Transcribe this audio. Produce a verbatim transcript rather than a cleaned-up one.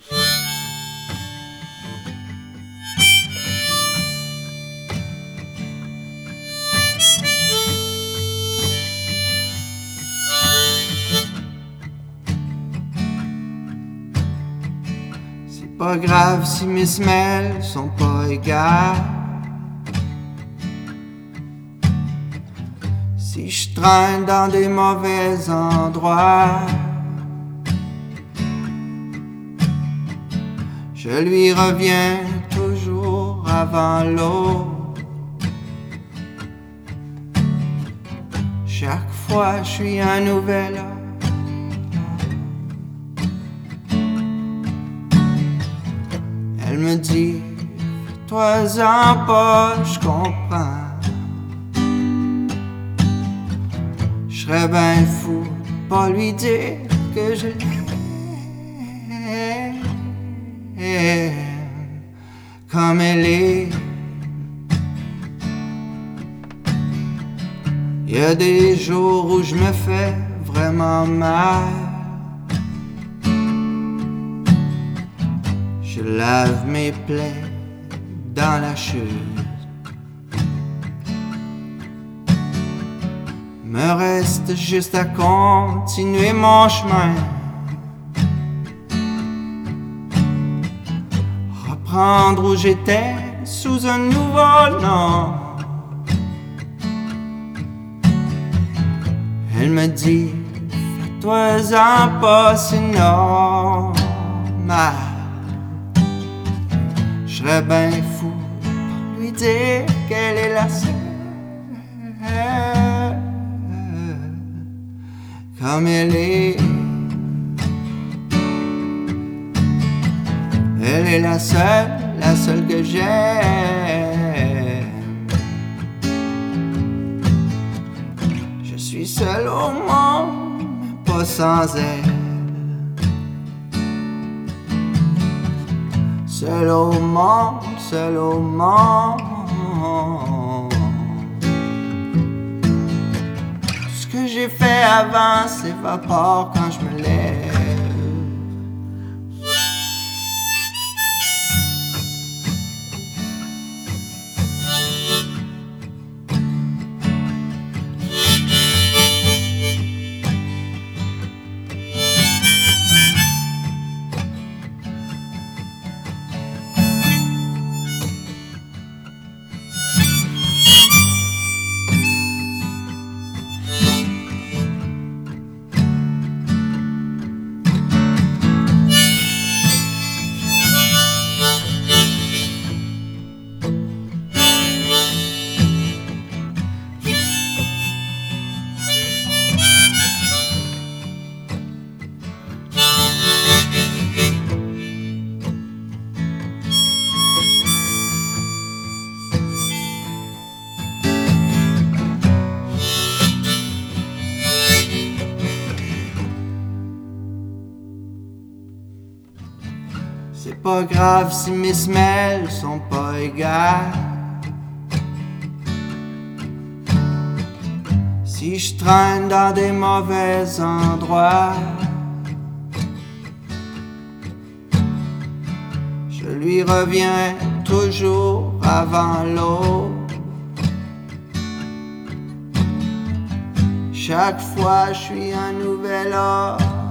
C'est pas grave si mes semelles sont pas égales. Si je traîne dans des mauvais endroits, je lui reviens toujours avant l'eau. Chaque fois je suis un nouvel homme. Elle me dit, fais-toi-en pas, je comprends. Je serais bien fou de pas lui dire que je l'aime comme elle est. Il y a des jours où je me fais vraiment mal. Je lave mes plaies dans la chute. Me reste juste à continuer mon chemin, reprendre où j'étais sous un nouveau nom. Elle me dit, fais-toi-en pas, c'est normal. Je serais bien fou pour lui dire qu'elle est la seule comme elle est. Elle est la seule, la seule que j'aime. Je suis seul au monde, mais pas sans elle. Seul au monde, seul au monde. Tout ce que j'ai fait avant s'évapore quand je me lève. C'est pas grave si mes semelles sont pas égales. Si je traîne dans des mauvais endroits, je lui reviens toujours avant l'eau. Chaque fois je suis un nouvel homme.